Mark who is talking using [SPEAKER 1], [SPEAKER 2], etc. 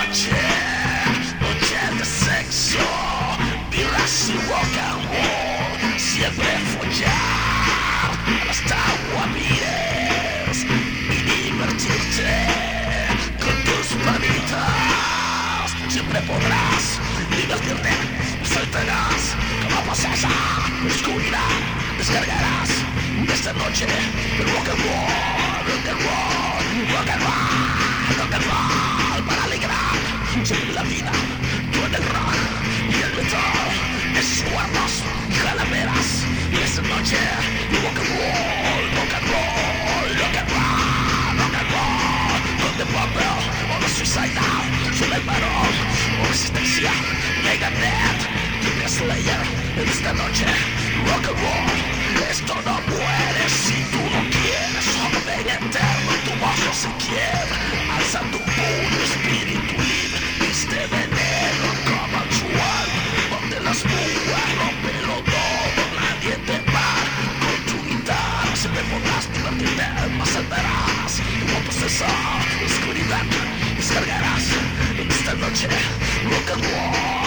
[SPEAKER 1] noche, noche de sexo, birras y rock and roll, siempre follar hasta guapires y divertirte con tus panitas. Siempre podrás divertirte, saltarás como pasas a oscuridad, descargarás esta noche el rock and roll, rock and roll, rock and roll, rock and roll, para alegrar siempre la vida con el rock y el metal, esos cuernos y calaveras. Y esta noche rock and roll, rock and roll, rock and roll, rock and roll, donde papel o no suicidal, suena el varón o resistencia, Megadeth, Dream Slayer. En esta noche rock and roll, esto no muere si tú no quieres, orden eterno, tu voz no se quiebra, alza tu puño, espíritu libre, viste veneno como el chual, ponte las púas, rompelo todo, nadie te para, con tu guitarra siempre podrás divertirte, más saltarás, como procesar, oscuridad, descargarás, en esta noche rock and roll.